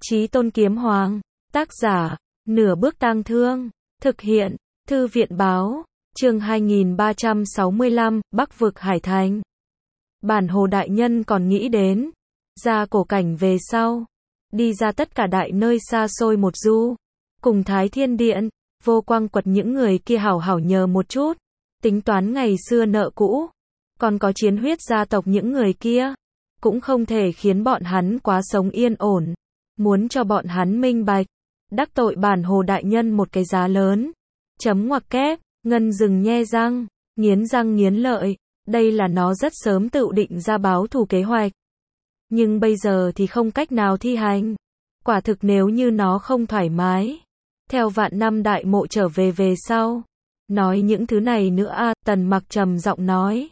Chí Tôn Kiếm Hoàng. Tác giả, Nửa Bước Tang Thương. Thực hiện, Thư viện báo. Chương 2365, Bắc vực Hải Thành. Bản Hồ đại nhân còn nghĩ đến ra cổ cảnh về sau, đi ra tất cả đại nơi xa xôi một du, cùng Thái Thiên Điện, Vô Quang Quật những người kia hảo hảo nhờ một chút, tính toán ngày xưa nợ cũ, còn có Chiến Huyết gia tộc những người kia, cũng không thể khiến bọn hắn quá sống yên ổn, muốn cho bọn hắn minh bạch, đắc tội Bản Hồ đại nhân một cái giá lớn. Chấm ngoặc kép, Ngân Dừng nhe răng nghiến lợi, đây là nó rất sớm tự định ra báo thù kế hoạch. Nhưng bây giờ thì không cách nào thi hành. Quả thực nếu như nó không thoải mái, theo Vạn Năm Đại Mộ trở về sau, nói những thứ này nữa à, Tần Mặc trầm giọng nói.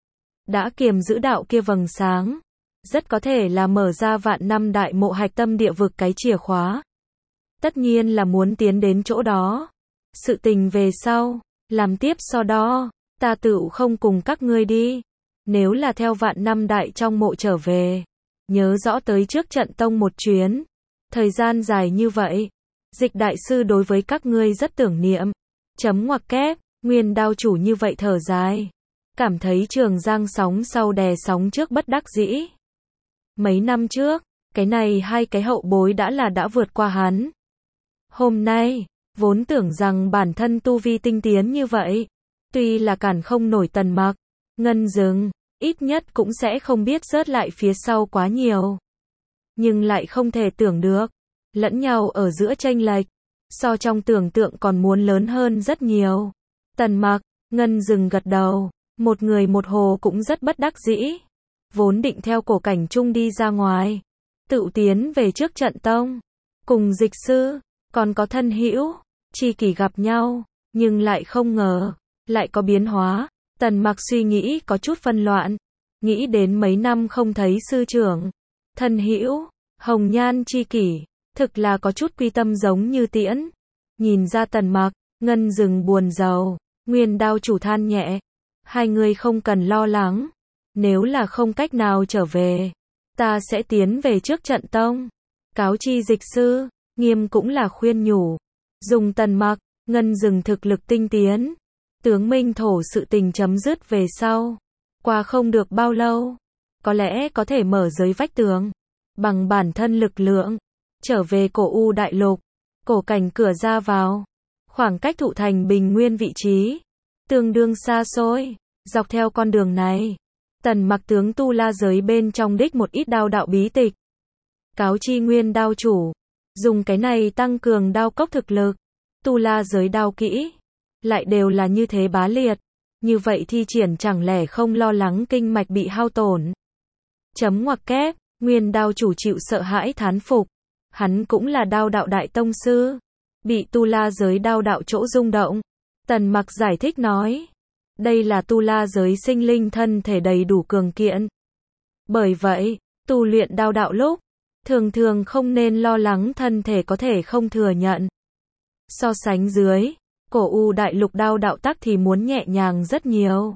Đã kiềm giữ đạo kia vầng sáng, rất có thể là mở ra Vạn Năm Đại Mộ hạch tâm địa vực cái chìa khóa. Tất nhiên là muốn tiến đến chỗ đó. Sự tình về sau, làm tiếp so đo, ta tự không cùng các ngươi đi. Nếu là theo Vạn Năm Đại trong mộ trở về, nhớ rõ tới trước trận tông một chuyến. Thời gian dài như vậy, Dịch đại sư đối với các ngươi rất tưởng niệm. Chấm ngoặc kép, Nguyên Đao chủ như vậy thở dài, cảm thấy Trường Giang sóng sau đè sóng trước bất đắc dĩ. Mấy năm trước, cái này hai cái hậu bối đã vượt qua hắn. Hôm nay, vốn tưởng rằng bản thân tu vi tinh tiến như vậy, tuy là cản không nổi Tần Mặc, Ngân Dừng, ít nhất cũng sẽ không biết rớt lại phía sau quá nhiều. Nhưng lại không thể tưởng được, lẫn nhau ở giữa chênh lệch, so trong tưởng tượng còn muốn lớn hơn rất nhiều. Tần Mặc, Ngân Dừng gật đầu, một người một hồ cũng rất bất đắc dĩ. Vốn định theo cổ cảnh chung đi ra ngoài, tự tiến về trước trận tông, cùng Dịch sư, còn có thân hữu, tri kỷ gặp nhau, nhưng lại không ngờ, lại có biến hóa. Tần Mặc suy nghĩ có chút phân loạn, nghĩ đến mấy năm không thấy sư trưởng, thân hữu, hồng nhan tri kỷ, thực là có chút quy tâm giống như tiễn. Nhìn ra Tần Mặc, Ngân Dừng buồn rầu, Nguyên Đao chủ than nhẹ, hai người không cần lo lắng, nếu là không cách nào trở về, ta sẽ tiến về trước trận tông, cáo chi Dịch sư. Nghiêm cũng là khuyên nhủ, dùng Tần Mặc, Ngân Dừng thực lực tinh tiến, tướng Minh Thổ sự tình chấm dứt về sau, qua không được bao lâu, có lẽ có thể mở giới vách tường, bằng bản thân lực lượng, trở về cổ U đại lục, cổ cảnh cửa ra vào, khoảng cách Thụ Thành Bình Nguyên vị trí, tương đương xa xôi. Dọc theo con đường này, Tần Mặc tướng tu la giới bên trong đích một ít đao đạo bí tịch, cáo chi Nguyên Đao chủ, dùng cái này tăng cường đao cốc thực lực. Tu la giới đao kỹ, lại đều là như thế bá liệt, như vậy thi triển chẳng lẽ không lo lắng kinh mạch bị hao tổn. Chấm ngoặc kép, Nguyên Đao chủ chịu sợ hãi thán phục, hắn cũng là đao đạo đại tông sư, bị tu la giới đao đạo chỗ rung động. Tần Mặc giải thích nói, đây là tu la giới sinh linh thân thể đầy đủ cường kiện. Bởi vậy, tu luyện đao đạo lúc, thường không nên lo lắng thân thể có thể không thừa nhận. So sánh dưới, cổ U đại lục đao đạo tắc thì muốn nhẹ nhàng rất nhiều.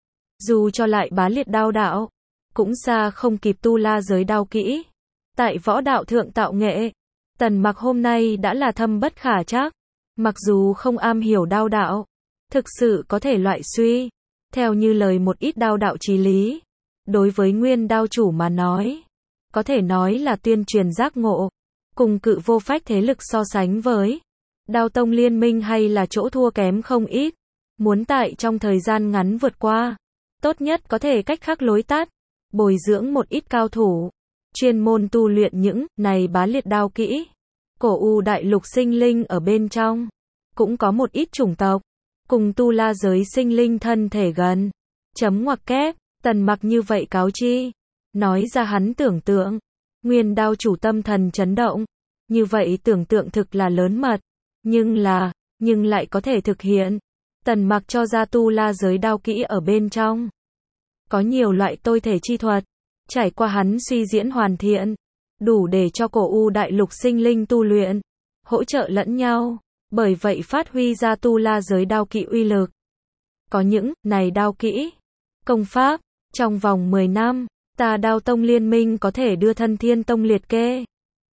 Dù cho lại bá liệt đao đạo, cũng xa không kịp tu la giới đao kỹ. Tại võ đạo thượng tạo nghệ, Tần Mặc hôm nay đã là thâm bất khả trắc. Mặc dù không am hiểu đao đạo, thực sự có thể loại suy, theo như lời một ít đao đạo chí lý. Đối với Nguyên Đao chủ mà nói, có thể nói là tuyên truyền giác ngộ, cùng cự vô phách thế lực so sánh với Đao tông liên minh hay là chỗ thua kém không ít. Muốn tại trong thời gian ngắn vượt qua, tốt nhất có thể cách khác lối tắt, bồi dưỡng một ít cao thủ, chuyên môn tu luyện những này bá liệt đao kỹ. Cổ U đại lục sinh linh ở bên trong, cũng có một ít chủng tộc, cùng tu la giới sinh linh thân thể gần. Chấm ngoặc kép, Tần Mặc như vậy cáo chi, nói ra hắn tưởng tượng. Nguyên Đao chủ tâm thần chấn động, như vậy tưởng tượng thực là lớn mật, nhưng lại có thể thực hiện. Tần Mặc cho ra tu la giới đao kỹ ở bên trong, có nhiều loại tôi thể chi thuật, trải qua hắn suy diễn hoàn thiện, đủ để cho cổ U đại lục sinh linh tu luyện, hỗ trợ lẫn nhau, bởi vậy phát huy ra tu la giới đao kỹ uy lực. Có những này đao kỹ, công pháp, trong vòng 10 năm, ta Đao tông liên minh có thể đưa Thân Thiên tông liệt kê.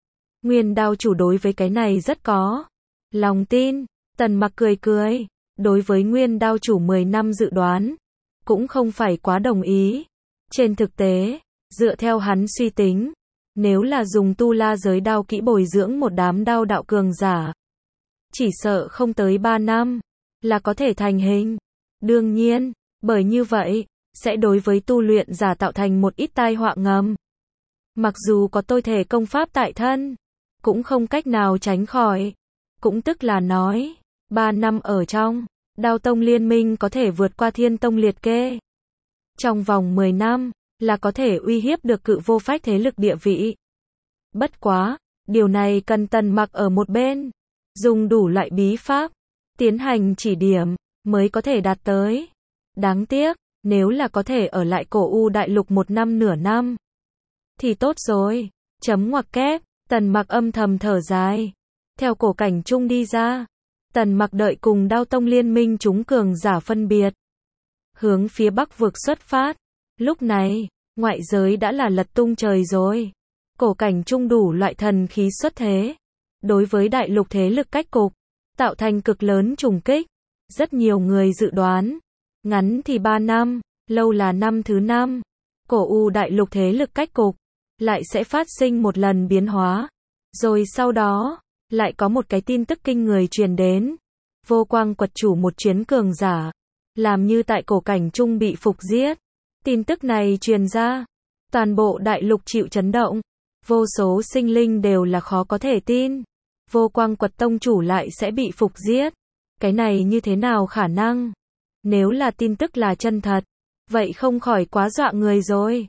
Nguyên đao chủ đối với cái này rất có lòng tin. Tần Mặc cười cười, đối với Nguyên đao chủ 10 năm dự đoán, cũng không phải quá đồng ý. Trên thực tế, dựa theo hắn suy tính, nếu là dùng tu la giới đao kỹ bồi dưỡng một đám đao đạo cường giả, chỉ sợ không tới 3 năm, là có thể thành hình. Đương nhiên, bởi như vậy, sẽ đối với tu luyện giả tạo thành một ít tai họa ngầm. Mặc dù có tôi thể công pháp tại thân, cũng không cách nào tránh khỏi. Cũng tức là nói, 3 năm ở trong, Đao Tông liên minh có thể vượt qua Thiên Tông liệt kê. Trong vòng 10 năm, là có thể uy hiếp được cự vô phách thế lực địa vị. Bất quá, điều này cần Tần Mặc ở một bên, dùng đủ loại bí pháp, tiến hành chỉ điểm, mới có thể đạt tới. Đáng tiếc, nếu là có thể ở lại cổ U đại lục 1 năm nửa năm, thì tốt rồi. Chấm ngoặc kép, Tần Mặc âm thầm thở dài. Theo cổ cảnh trung đi ra, Tần Mặc đợi cùng Đao Tông liên minh chúng cường giả phân biệt, hướng phía Bắc vực xuất phát. Lúc này, ngoại giới đã là lật tung trời rồi. Cổ cảnh trung đủ loại thần khí xuất thế, đối với đại lục thế lực cách cục, tạo thành cực lớn trùng kích. Rất nhiều người dự đoán, ngắn thì 3 năm, lâu là năm thứ 5, cổ U đại lục thế lực cách cục lại sẽ phát sinh một lần biến hóa. Rồi sau đó, lại có một cái tin tức kinh người truyền đến. Vô Quang quật chủ một chuyến cường giả, làm như tại cổ cảnh trung bị phục giết. Tin tức này truyền ra, toàn bộ đại lục chịu chấn động. Vô số sinh linh đều là khó có thể tin. Vô Quang quật tông chủ lại sẽ bị phục giết. Cái này như thế nào khả năng? Nếu là tin tức là chân thật, vậy không khỏi quá dọa người rồi.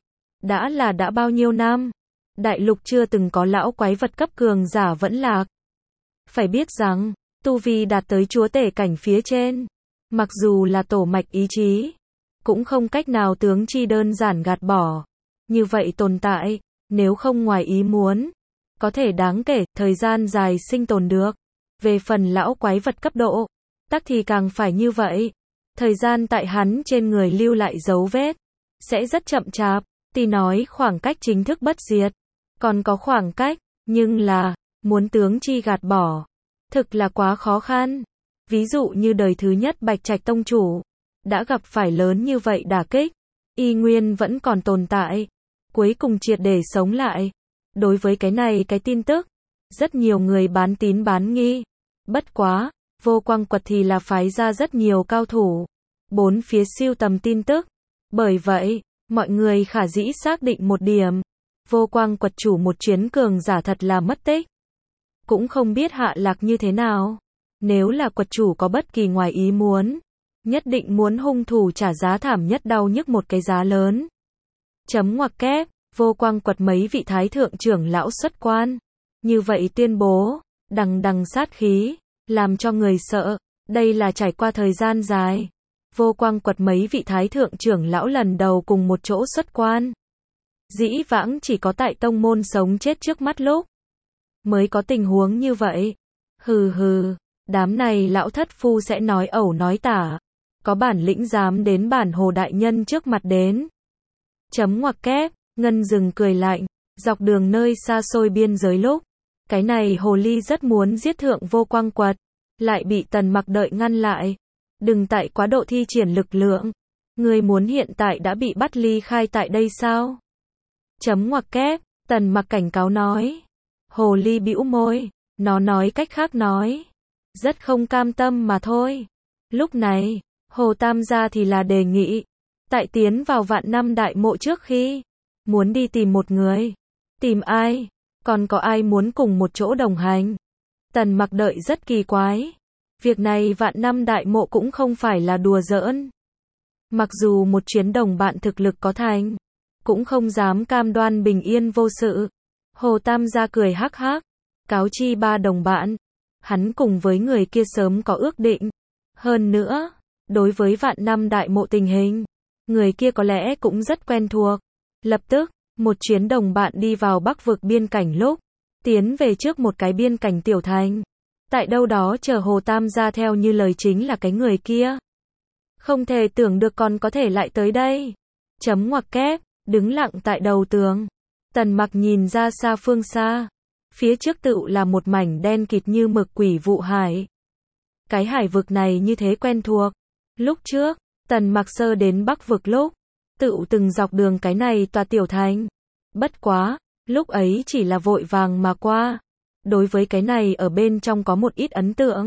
Đã bao nhiêu năm, đại lục chưa từng có lão quái vật cấp cường giả vẫn lạc. Phải biết rằng, tu vi đạt tới chúa tể cảnh phía trên, mặc dù là tổ mạch ý chí, cũng không cách nào tướng chi đơn giản gạt bỏ. Như vậy tồn tại, nếu không ngoài ý muốn, có thể đáng kể, thời gian dài sinh tồn được. Về phần lão quái vật cấp độ, tắc thì càng phải như vậy. Thời gian tại hắn trên người lưu lại dấu vết, sẽ rất chậm chạp. Tuy nói khoảng cách chính thức bất diệt, còn có khoảng cách, nhưng là, muốn tướng chi gạt bỏ, thực là quá khó khăn. Ví dụ như đời thứ nhất Bạch Trạch tông chủ, đã gặp phải lớn như vậy đả kích, y nguyên vẫn còn tồn tại, cuối cùng triệt để sống lại. Đối với cái này cái tin tức, rất nhiều người bán tín bán nghi. Bất quá, Vô Quang quật thì là phái ra rất nhiều cao thủ, bốn phía siêu tầm tin tức. Bởi vậy, mọi người khả dĩ xác định một điểm, Vô Quang quật chủ một chuyến cường giả thật là mất tích. Cũng không biết hạ lạc như thế nào. Nếu là quật chủ có bất kỳ ngoài ý muốn, nhất định muốn hung thủ trả giá thảm nhất đau nhức một cái giá lớn. Chấm ngoặc kép, Vô Quang quật mấy vị thái thượng trưởng lão xuất quan. Như vậy tuyên bố, đằng đằng sát khí, làm cho người sợ. Đây là trải qua thời gian dài. Vô Quang quật mấy vị thái thượng trưởng lão lần đầu cùng một chỗ xuất quan. Dĩ vãng chỉ có tại tông môn sống chết trước mắt lúc mới có tình huống như vậy. Hừ hừ, đám này lão thất phu sẽ nói ẩu nói tả, có bản lĩnh dám đến bản hồ đại nhân trước mặt đến. Chấm ngoặc kép, Ngân Dừng cười lạnh, dọc đường nơi xa xôi biên giới lúc, cái này hồ ly rất muốn giết thượng Vô Quang quật, lại bị Tần Mặc đợi ngăn lại. Đừng tại quá độ thi triển lực lượng, người muốn hiện tại đã bị bắt ly khai tại đây sao? Chấm ngoặc kép, Tần Mặc cảnh cáo nói. Hồ ly bĩu môi, nó nói cách khác nói, rất không cam tâm mà thôi. Lúc này, Hồ Tam gia thì là đề nghị, tại tiến vào vạn năm đại mộ trước khi, muốn đi tìm một người. Tìm ai? Còn có ai muốn cùng một chỗ đồng hành? Tần Mặc đợi rất kỳ quái. Việc này vạn năm đại mộ cũng không phải là đùa giỡn. Mặc dù một chuyến đồng bạn thực lực có thành, cũng không dám cam đoan bình yên vô sự. Hồ Tam gia cười hắc hắc, cáo chi ba đồng bạn, hắn cùng với người kia sớm có ước định. Hơn nữa, đối với vạn năm đại mộ tình hình, người kia có lẽ cũng rất quen thuộc. Lập tức, một chuyến đồng bạn đi vào Bắc vực biên cảnh lúc, tiến về trước một cái biên cảnh tiểu thành. Tại đâu đó chờ Hồ Tam gia theo như lời chính là cái người kia. Không thể tưởng được còn có thể lại tới đây. Chấm ngoặc kép, đứng lặng tại đầu tường. Tần Mặc nhìn ra xa phương xa. Phía trước tựu là một mảnh đen kịt như mực Quỷ Vụ Hải. Cái hải vực này như thế quen thuộc. Lúc trước, Tần Mặc Sơ đến Bắc vực lúc, tựu từng dọc đường cái này tòa tiểu thành. Bất quá, lúc ấy chỉ là vội vàng mà qua. Đối với cái này ở bên trong có một ít ấn tượng.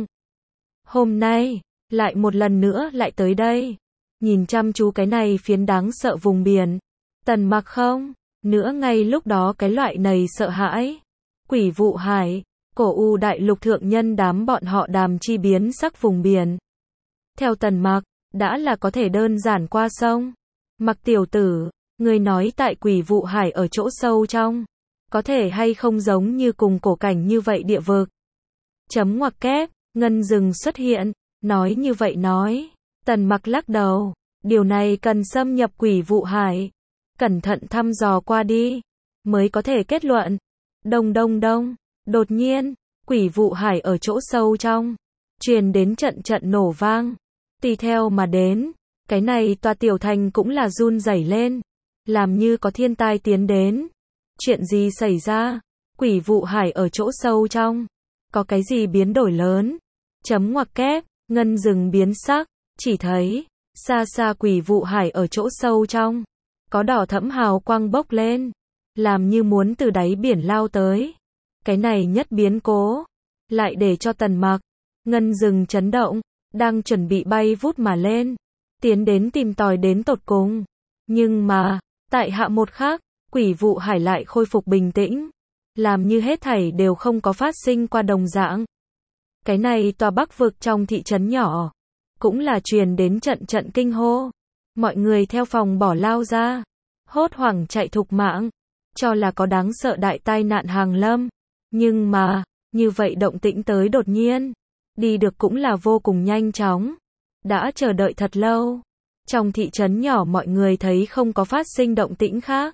Hôm nay, lại một lần nữa lại tới đây. Nhìn chăm chú cái này phiến đáng sợ vùng biển. Tần Mặc không nữa ngay lúc đó cái loại này sợ hãi. Quỷ Vụ Hải, cổ u đại lục thượng nhân đám bọn họ đàm chi biến sắc vùng biển. Theo Tần Mặc, đã là có thể đơn giản qua sông. Mặc tiểu tử, người nói tại Quỷ Vụ Hải ở chỗ sâu trong, có thể hay không giống như cùng cổ cảnh như vậy địa vực. Chấm ngoặc kép, ngân rừng xuất hiện, nói như vậy nói. Tần Mặc lắc đầu, điều này cần xâm nhập Quỷ Vụ Hải, cẩn thận thăm dò qua đi, mới có thể kết luận. Đông đông đông, đột nhiên, Quỷ Vụ Hải ở chỗ sâu trong, truyền đến trận trận nổ vang. Tùy theo mà đến, cái này tòa tiểu thành cũng là run rẩy lên, làm như có thiên tai tiến đến. Chuyện gì xảy ra? Quỷ Vụ Hải ở chỗ sâu trong, có cái gì biến đổi lớn? Chấm ngoặc kép, ngân rừng biến sắc, chỉ thấy, xa xa Quỷ Vụ Hải ở chỗ sâu trong, có đỏ thẫm hào quang bốc lên, làm như muốn từ đáy biển lao tới. Cái này nhất biến cố, lại để cho Tần Mặc, ngân rừng chấn động, đang chuẩn bị bay vút mà lên, tiến đến tìm tòi đến tột cùng. Nhưng mà, tại hạ một khắc, Quỷ Vụ Hải lại khôi phục bình tĩnh, làm như hết thảy đều không có phát sinh qua đồng dạng. Cái này tòa Bắc vực trong thị trấn nhỏ, cũng là truyền đến trận trận kinh hô. Mọi người theo phòng bỏ lao ra, hốt hoảng chạy thục mạng, cho là có đáng sợ đại tai nạn hàng lâm. Nhưng mà, như vậy động tĩnh tới đột nhiên, đi được cũng là vô cùng nhanh chóng. Đã chờ đợi thật lâu, trong thị trấn nhỏ mọi người thấy không có phát sinh động tĩnh khác,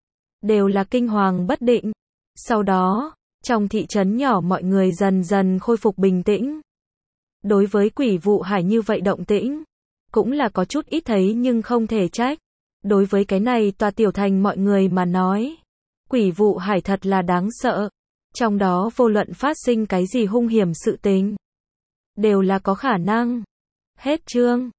đều là kinh hoàng bất định. Sau đó, trong thị trấn nhỏ mọi người dần dần khôi phục bình tĩnh. Đối với Quỷ Vụ Hải như vậy động tĩnh, cũng là có chút ít thấy nhưng không thể trách. Đối với cái này tòa tiểu thành mọi người mà nói, Quỷ Vụ Hải thật là đáng sợ. Trong đó vô luận phát sinh cái gì hung hiểm sự tình, đều là có khả năng. Hết chương.